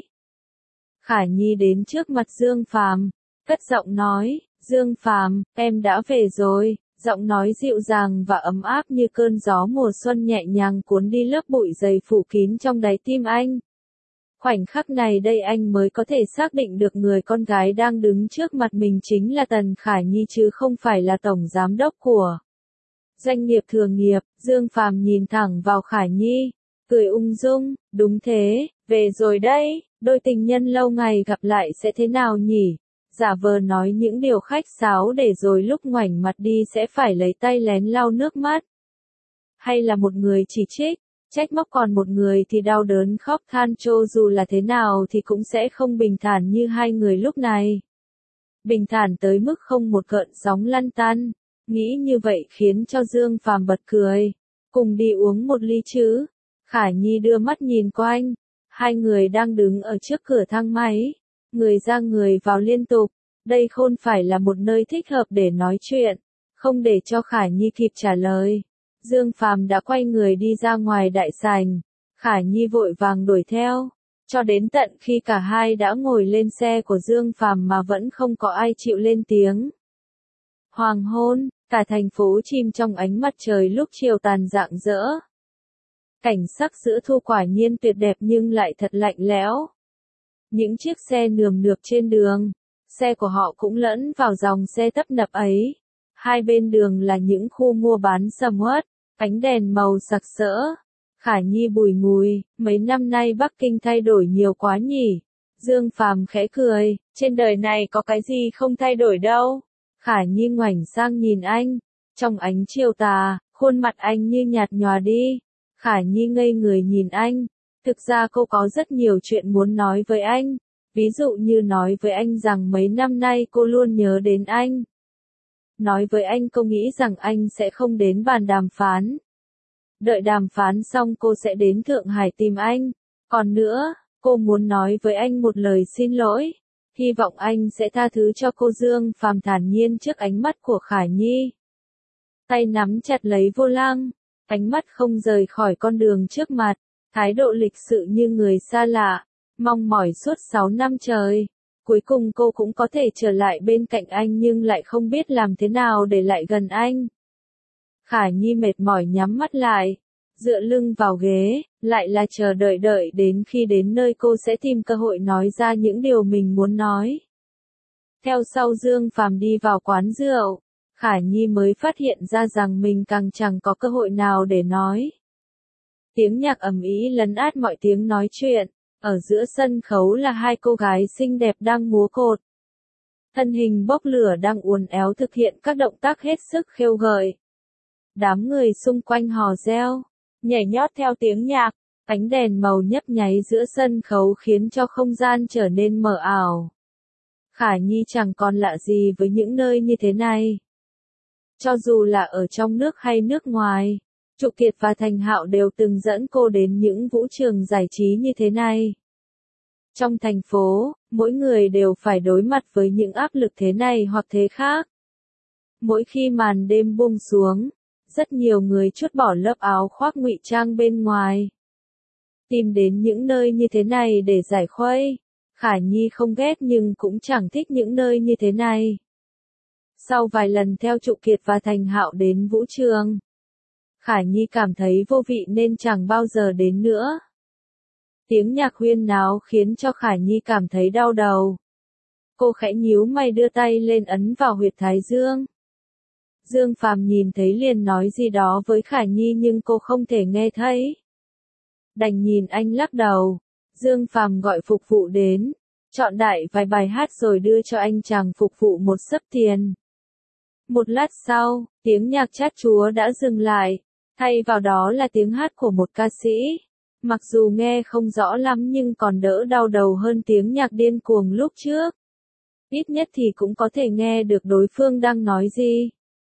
Khả Nhi đến trước mặt Dương Phàm, cất giọng nói, Dương Phàm, em đã về rồi. Giọng nói dịu dàng và ấm áp như cơn gió mùa xuân nhẹ nhàng cuốn đi lớp bụi dày phủ kín trong đáy tim anh. Khoảnh khắc này đây anh mới có thể xác định được người con gái đang đứng trước mặt mình chính là Tần Khả Nhi chứ không phải là Tổng Giám đốc của doanh nghiệp thường nghiệp. Dương Phàm nhìn thẳng vào Khả Nhi, cười ung dung, đúng thế, về rồi đấy, đôi tình nhân lâu ngày gặp lại sẽ thế nào nhỉ? Giả vờ nói những điều khách sáo để rồi lúc ngoảnh mặt đi sẽ phải lấy tay lén lau nước mắt. Hay là một người chỉ trích, trách móc còn một người thì đau đớn khóc than cho dù là thế nào thì cũng sẽ không bình thản như hai người lúc này. Bình thản tới mức không một gợn sóng lăn tăn. Nghĩ như vậy khiến cho Dương Phàm bật cười. Cùng đi uống một ly chứ? Khả Nhi đưa mắt nhìn quanh. Hai người đang đứng ở trước cửa thang máy. Người ra người vào liên tục. Đây không phải là một nơi thích hợp để nói chuyện. Không để cho Khả Nhi kịp trả lời. Dương Phàm đã quay người đi ra ngoài đại sảnh. Khả Nhi vội vàng đuổi theo. Cho đến tận khi cả hai đã ngồi lên xe của Dương Phàm mà vẫn không có ai chịu lên tiếng. Hoàng hôn, cả thành phố chìm trong ánh mặt trời lúc chiều tàn rạng rỡ. Cảnh sắc giữa thu quả nhiên tuyệt đẹp nhưng lại thật lạnh lẽo. Những chiếc xe nườm nượp trên đường, xe của họ cũng lẫn vào dòng xe tấp nập ấy. Hai bên đường là những khu mua bán sầm uất, ánh đèn màu sặc sỡ. Khả Nhi bùi ngùi, mấy năm nay Bắc Kinh thay đổi nhiều quá nhỉ. Dương Phàm khẽ cười, trên đời này có cái gì không thay đổi đâu. Khả Nhi ngoảnh sang nhìn anh, trong ánh chiều tà, khuôn mặt anh như nhạt nhòa đi. Khả Nhi ngây người nhìn anh, thực ra cô có rất nhiều chuyện muốn nói với anh, ví dụ như nói với anh rằng mấy năm nay cô luôn nhớ đến anh. Nói với anh cô nghĩ rằng anh sẽ không đến bàn đàm phán. Đợi đàm phán xong cô sẽ đến Thượng Hải tìm anh. Còn nữa, cô muốn nói với anh một lời xin lỗi. Hy vọng anh sẽ tha thứ cho cô. Dương Phàm thản nhiên trước ánh mắt của Khả Nhi. Tay nắm chặt lấy vô lăng, ánh mắt không rời khỏi con đường trước mặt, thái độ lịch sự như người xa lạ, mong mỏi suốt sáu năm trời. Cuối cùng cô cũng có thể trở lại bên cạnh anh nhưng lại không biết làm thế nào để lại gần anh. Khả Nhi mệt mỏi nhắm mắt lại, dựa lưng vào ghế, lại là chờ đợi đợi đến khi đến nơi cô sẽ tìm cơ hội nói ra những điều mình muốn nói. Theo sau Dương Phàm đi vào quán rượu, Khả Nhi mới phát hiện ra rằng mình càng chẳng có cơ hội nào để nói. Tiếng nhạc ầm ĩ lấn át mọi tiếng nói chuyện, ở giữa sân khấu là hai cô gái xinh đẹp đang múa cột. Thân hình bốc lửa đang uốn éo thực hiện các động tác hết sức khêu gợi. Đám người xung quanh hò reo, nhảy nhót theo tiếng nhạc, ánh đèn màu nhấp nháy giữa sân khấu khiến cho không gian trở nên mờ ảo. Khả Nhi chẳng còn lạ gì với những nơi như thế này. Cho dù là ở trong nước hay nước ngoài, Trụ Kiệt và Thành Hạo đều từng dẫn cô đến những vũ trường giải trí như thế này. Trong thành phố, mỗi người đều phải đối mặt với những áp lực thế này hoặc thế khác. Mỗi khi màn đêm buông xuống, rất nhiều người trút bỏ lớp áo khoác ngụy trang bên ngoài. Tìm đến những nơi như thế này để giải khuây. Khả Nhi không ghét nhưng cũng chẳng thích những nơi như thế này. Sau vài lần theo Trụ Kiệt và Thành Hạo đến vũ trường, Khả Nhi cảm thấy vô vị nên chẳng bao giờ đến nữa. Tiếng nhạc huyên náo khiến cho Khả Nhi cảm thấy đau đầu. Cô khẽ nhíu mày đưa tay lên ấn vào huyệt thái dương. Dương Phàm nhìn thấy liền nói gì đó với Khả Nhi nhưng cô không thể nghe thấy. Đành nhìn anh lắc đầu. Dương Phàm gọi phục vụ đến, chọn đại vài bài hát rồi đưa cho anh chàng phục vụ một xấp tiền. Một lát sau, tiếng nhạc chát chúa đã dừng lại, thay vào đó là tiếng hát của một ca sĩ. Mặc dù nghe không rõ lắm nhưng còn đỡ đau đầu hơn tiếng nhạc điên cuồng lúc trước. Ít nhất thì cũng có thể nghe được đối phương đang nói gì.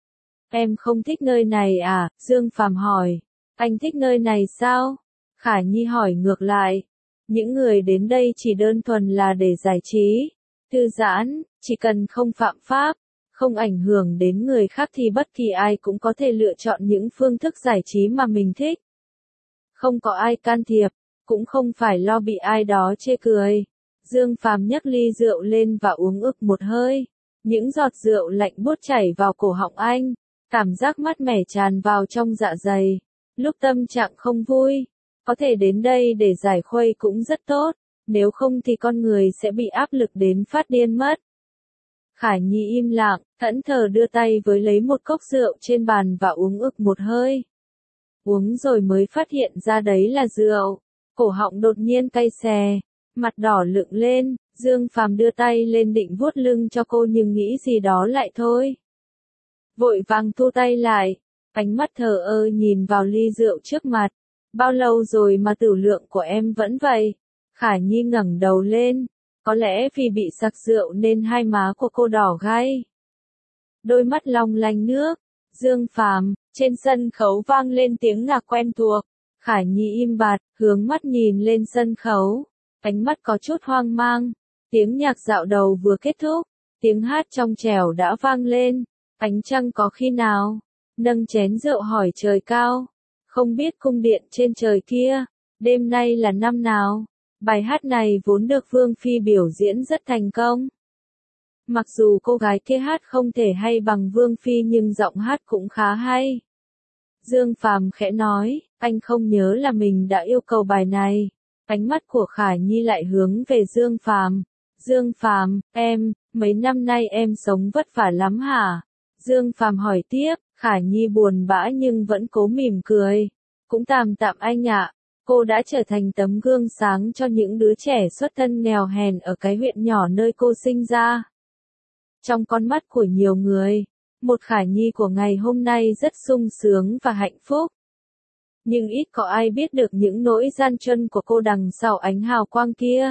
Em không thích nơi này à? Dương Phàm hỏi. Anh thích nơi này sao? Khả Nhi hỏi ngược lại. Những người đến đây chỉ đơn thuần là để giải trí, thư giãn, chỉ cần không phạm pháp, không ảnh hưởng đến người khác thì bất kỳ ai cũng có thể lựa chọn những phương thức giải trí mà mình thích. Không có ai can thiệp, cũng không phải lo bị ai đó chê cười. Dương Phàm nhấc ly rượu lên và uống ực một hơi. Những giọt rượu lạnh buốt chảy vào cổ họng anh, cảm giác mát mẻ tràn vào trong dạ dày. Lúc tâm trạng không vui, có thể đến đây để giải khuây cũng rất tốt, nếu không thì con người sẽ bị áp lực đến phát điên mất. Khả Nhi im lặng, thẫn thờ đưa tay với lấy một cốc rượu trên bàn và uống ực một hơi. Uống rồi mới phát hiện ra đấy là rượu, cổ họng đột nhiên cay xè, mặt đỏ lựng lên, Dương Phàm đưa tay lên định vuốt lưng cho cô nhưng nghĩ gì đó lại thôi. Vội vàng thu tay lại, ánh mắt thờ ơ nhìn vào ly rượu trước mặt. Bao lâu rồi mà tửu lượng của em vẫn vậy? Khả Nhi ngẩng đầu lên, có lẽ vì bị sặc rượu nên hai má của cô đỏ gay. Đôi mắt long lanh nước, Dương Phàm, trên sân khấu vang lên tiếng nhạc quen thuộc. Khả Nhi im bặt, hướng mắt nhìn lên sân khấu, ánh mắt có chút hoang mang. Tiếng nhạc dạo đầu vừa kết thúc, tiếng hát trong trẻo đã vang lên. Ánh trăng có khi nào? Nâng chén rượu hỏi trời cao. Không biết cung điện trên trời kia, đêm nay là năm nào? Bài hát này vốn được Vương Phi biểu diễn rất thành công. Mặc dù cô gái kia hát không thể hay bằng Vương Phi nhưng giọng hát cũng khá hay. Dương Phàm khẽ nói, anh không nhớ là mình đã yêu cầu bài này. Ánh mắt của Khả Nhi lại hướng về Dương Phàm. Dương Phàm, em, mấy năm nay em sống vất vả lắm hả? Dương Phàm hỏi tiếp, Khả Nhi buồn bã nhưng vẫn cố mỉm cười. Cũng tạm tạm anh ạ, cô đã trở thành tấm gương sáng cho những đứa trẻ xuất thân nghèo hèn ở cái huyện nhỏ nơi cô sinh ra. Trong con mắt của nhiều người, một Khả Nhi của ngày hôm nay rất sung sướng và hạnh phúc. Nhưng ít có ai biết được những nỗi gian truân của cô đằng sau ánh hào quang kia.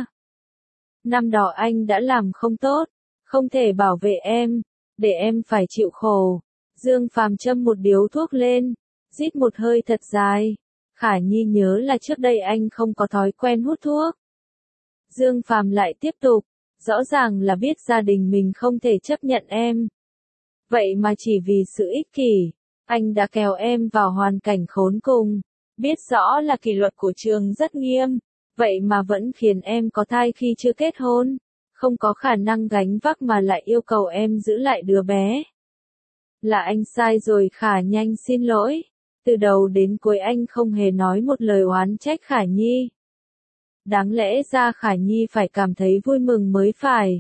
Năm đó anh đã làm không tốt, không thể bảo vệ em, để em phải chịu khổ. Dương Phàm châm một điếu thuốc lên, rít một hơi thật dài. Khả Nhi nhớ là trước đây anh không có thói quen hút thuốc. Dương Phàm lại tiếp tục, rõ ràng là biết gia đình mình không thể chấp nhận em. Vậy mà chỉ vì sự ích kỷ, anh đã kéo em vào hoàn cảnh khốn cùng. Biết rõ là kỷ luật của trường rất nghiêm, vậy mà vẫn khiến em có thai khi chưa kết hôn. Không có khả năng gánh vác mà lại yêu cầu em giữ lại đứa bé. Là anh sai rồi. Khả Nhanh xin lỗi. Từ đầu đến cuối anh không hề nói một lời oán trách Khả Nhi. Đáng lẽ ra Khả Nhi phải cảm thấy vui mừng mới phải.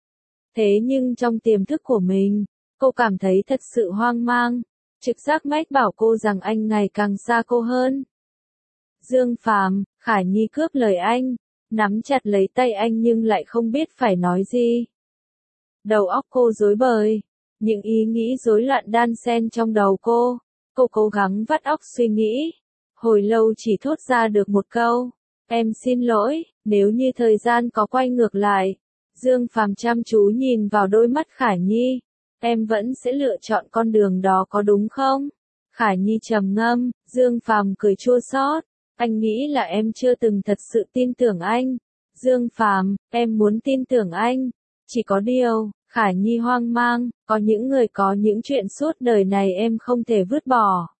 Thế nhưng trong tiềm thức của mình, cô cảm thấy thật sự hoang mang. Trực giác mách bảo cô rằng anh ngày càng xa cô hơn. Dương Phàm, Khả Nhi cướp lời anh, nắm chặt lấy tay anh nhưng lại không biết phải nói gì. Đầu óc cô rối bời, những ý nghĩ rối loạn đan xen trong đầu cô. Cô cố gắng vắt óc suy nghĩ. Hồi lâu chỉ thốt ra được một câu. Em xin lỗi, nếu như thời gian có quay ngược lại. Dương Phàm chăm chú nhìn vào đôi mắt Khải Nhi. Em vẫn sẽ lựa chọn con đường đó có đúng không? Khải Nhi trầm ngâm, Dương Phàm cười chua xót. Anh nghĩ là em chưa từng thật sự tin tưởng anh. Dương Phàm, em muốn tin tưởng anh. Chỉ có điều, Khải Nhi hoang mang, có những người có những chuyện suốt đời này em không thể vứt bỏ.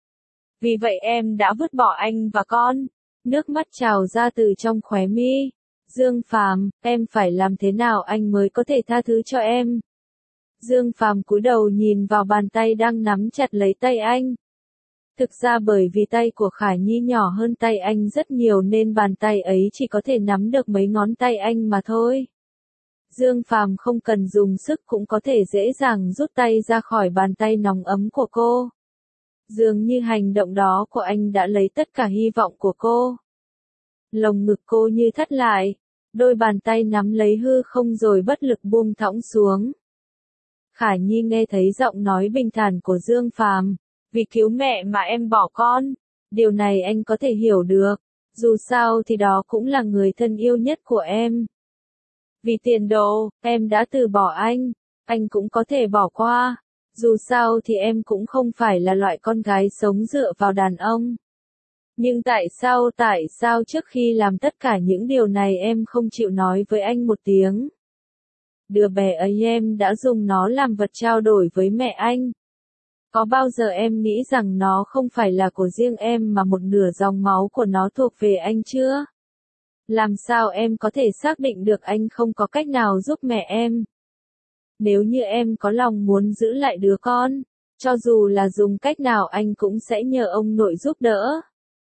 Vì vậy em đã vứt bỏ anh và con. Nước mắt trào ra từ trong khóe mi. Dương Phàm, em phải làm thế nào anh mới có thể tha thứ cho em? Dương Phàm cúi đầu nhìn vào bàn tay đang nắm chặt lấy tay anh. Thực ra bởi vì tay của Khải Nhi nhỏ hơn tay anh rất nhiều nên bàn tay ấy chỉ có thể nắm được mấy ngón tay anh mà thôi. Dương Phàm không cần dùng sức cũng có thể dễ dàng rút tay ra khỏi bàn tay nóng ấm của cô. Dường như hành động đó của anh đã lấy tất cả hy vọng của cô. Lồng ngực cô như thắt lại, đôi bàn tay nắm lấy hư không rồi bất lực buông thõng xuống. Khải Nhi nghe thấy giọng nói bình thản của Dương Phàm, vì cứu mẹ mà em bỏ con, điều này anh có thể hiểu được, dù sao thì đó cũng là người thân yêu nhất của em. Vì tiền đồ, em đã từ bỏ anh, anh cũng có thể bỏ qua, dù sao thì em cũng không phải là loại con gái sống dựa vào đàn ông. Nhưng tại sao tại sao trước khi làm tất cả những điều này em không chịu nói với anh một tiếng? Đứa bé ấy em đã dùng nó làm vật trao đổi với mẹ anh. Có bao giờ em nghĩ rằng nó không phải là của riêng em mà một nửa dòng máu của nó thuộc về anh chưa? Làm sao em có thể xác định được anh không có cách nào giúp mẹ em? Nếu như em có lòng muốn giữ lại đứa con, cho dù là dùng cách nào anh cũng sẽ nhờ ông nội giúp đỡ.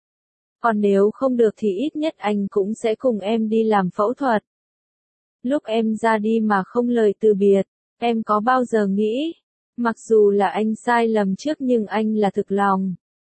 Còn nếu không được thì ít nhất anh cũng sẽ cùng em đi làm phẫu thuật. Lúc em ra đi mà không lời từ biệt, em có bao giờ nghĩ, mặc dù là anh sai lầm trước nhưng anh là thực lòng.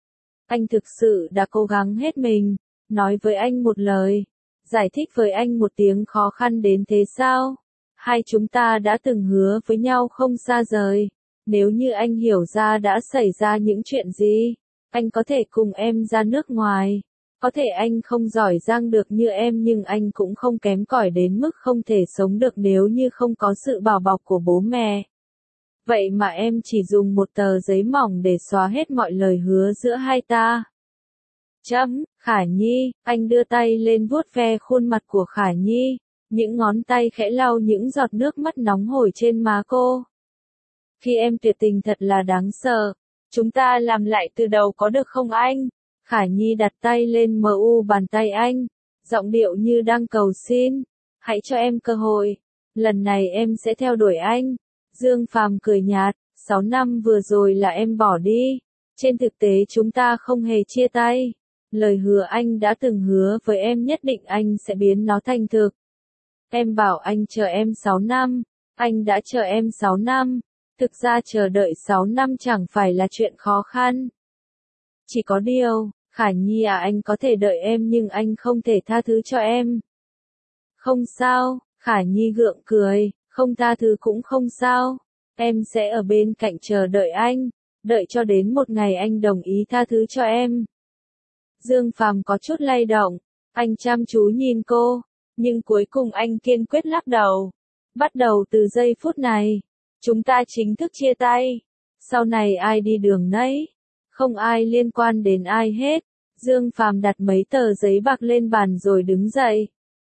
Anh thực sự đã cố gắng hết mình, nói với anh một lời, giải thích với anh một tiếng khó khăn đến thế sao? Hai chúng ta đã từng hứa với nhau không xa rời, nếu như anh hiểu ra đã xảy ra những chuyện gì, anh có thể cùng em ra nước ngoài. Có thể anh không giỏi giang được như em nhưng anh cũng không kém cỏi đến mức không thể sống được nếu như không có sự bảo bọc của bố mẹ. Vậy mà em chỉ dùng một tờ giấy mỏng để xóa hết mọi lời hứa giữa hai ta. Chấm, Khải Nhi, anh đưa tay lên vuốt ve khuôn mặt của Khải Nhi, những ngón tay khẽ lau những giọt nước mắt nóng hổi trên má cô. Khi em tuyệt tình thật là đáng sợ, chúng ta làm lại từ đầu có được không anh? Khải Nhi đặt tay lên mờ u bàn tay anh, giọng điệu như đang cầu xin, hãy cho em cơ hội, lần này em sẽ theo đuổi anh. Dương Phàm cười nhạt, sáu năm vừa rồi là em bỏ đi, trên thực tế chúng ta không hề chia tay, lời hứa anh đã từng hứa với em nhất định anh sẽ biến nó thành thực. Em bảo anh chờ em sáu năm, anh đã chờ em sáu năm, thực ra chờ đợi sáu năm chẳng phải là chuyện khó khăn. Chỉ có điều, Khải Nhi à, anh có thể đợi em nhưng anh không thể tha thứ cho em. Không sao, Khải Nhi gượng cười, không tha thứ cũng không sao, em sẽ ở bên cạnh chờ đợi anh, đợi cho đến một ngày anh đồng ý tha thứ cho em. Dương Phàm có chút lay động, anh chăm chú nhìn cô, nhưng cuối cùng anh kiên quyết lắc đầu. Bắt đầu từ giây phút này, chúng ta chính thức chia tay, sau này ai đi đường nấy, không ai liên quan đến ai hết. Dương Phàm đặt mấy tờ giấy bạc lên bàn rồi đứng dậy.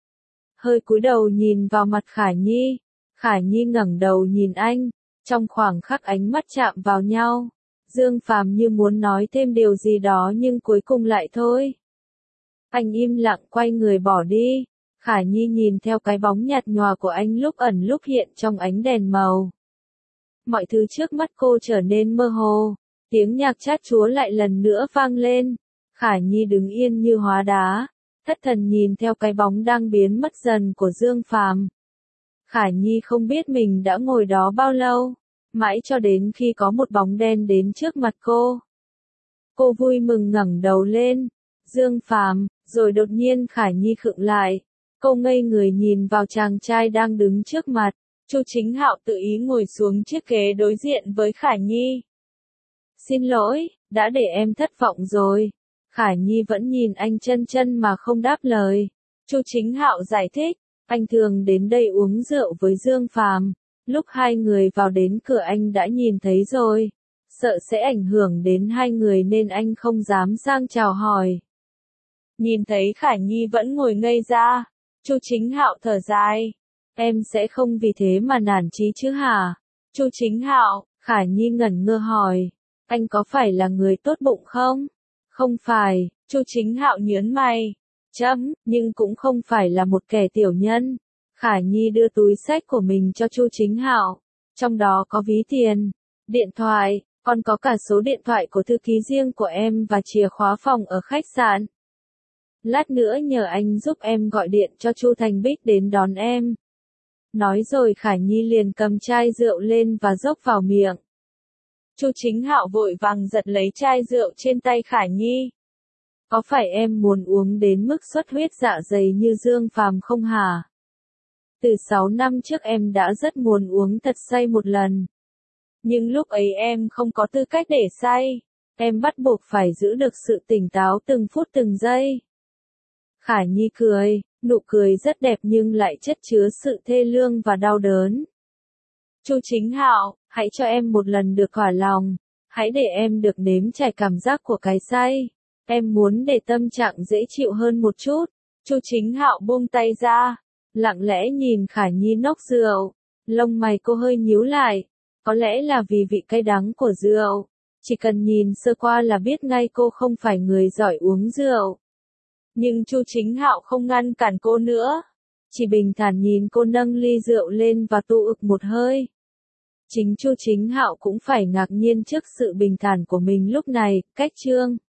Hơi cúi đầu nhìn vào mặt Khải Nhi. Khải Nhi ngẩng đầu nhìn anh, trong khoảng khắc ánh mắt chạm vào nhau. Dương Phàm như muốn nói thêm điều gì đó nhưng cuối cùng lại thôi. Anh im lặng quay người bỏ đi. Khải Nhi nhìn theo cái bóng nhạt nhòa của anh lúc ẩn lúc hiện trong ánh đèn màu. Mọi thứ trước mắt cô trở nên mơ hồ. Tiếng nhạc chát chúa lại lần nữa vang lên. Khải Nhi đứng yên như hóa đá, thất thần nhìn theo cái bóng đang biến mất dần của Dương Phàm. Khải Nhi không biết mình đã ngồi đó bao lâu, mãi cho đến khi có một bóng đen đến trước mặt cô. Cô vui mừng ngẩng đầu lên, Dương Phàm, rồi đột nhiên Khải Nhi khựng lại. Cô ngây người nhìn vào chàng trai đang đứng trước mặt. Chu Chính Hạo tự ý ngồi xuống chiếc ghế đối diện với Khải Nhi. Xin lỗi, đã để em thất vọng rồi. Khả Nhi vẫn nhìn anh chân chân mà không đáp lời. Chu Chính Hạo giải thích, anh thường đến đây uống rượu với Dương Phàm. Lúc hai người vào đến cửa anh đã nhìn thấy rồi. Sợ sẽ ảnh hưởng đến hai người nên anh không dám sang chào hỏi. Nhìn thấy Khả Nhi vẫn ngồi ngây ra, Chu Chính Hạo thở dài. Em sẽ không vì thế mà nản chí chứ hả? Chu Chính Hạo, Khả Nhi ngẩn ngơ hỏi. Anh có phải là người tốt bụng không? Không phải, Chu Chính Hạo nhớn mày. Chấm, nhưng cũng không phải là một kẻ tiểu nhân. Khả Nhi đưa túi xách của mình cho Chu Chính Hạo. Trong đó có ví tiền, điện thoại, còn có cả số điện thoại của thư ký riêng của em và chìa khóa phòng ở khách sạn. Lát nữa nhờ anh giúp em gọi điện cho Chu Thành Bích đến đón em. Nói rồi Khả Nhi liền cầm chai rượu lên và dốc vào miệng. Chu Chính Hạo vội vàng giật lấy chai rượu trên tay Khả Nhi. Có phải em muốn uống đến mức xuất huyết dạ dày như Dương Phàm không hả? Từ sáu năm trước em đã rất muốn uống thật say một lần. Nhưng lúc ấy em không có tư cách để say. Em bắt buộc phải giữ được sự tỉnh táo từng phút từng giây. Khả Nhi cười, nụ cười rất đẹp nhưng lại chất chứa sự thê lương và đau đớn. Chu Chính Hạo, hãy cho em một lần được thỏa lòng. Hãy để em được nếm trải cảm giác của cái say. Em muốn để tâm trạng dễ chịu hơn một chút. Chu Chính Hạo buông tay ra, lặng lẽ nhìn Khả Nhi nốc rượu. Lông mày cô hơi nhíu lại. Có lẽ là vì vị cay đắng của rượu. Chỉ cần nhìn sơ qua là biết ngay cô không phải người giỏi uống rượu. Nhưng Chu Chính Hạo không ngăn cản cô nữa. Chỉ bình thản nhìn cô nâng ly rượu lên và tụ ực một hơi. Chính Chu Chính Hạo cũng phải ngạc nhiên trước sự bình thản của mình lúc này. Cách chương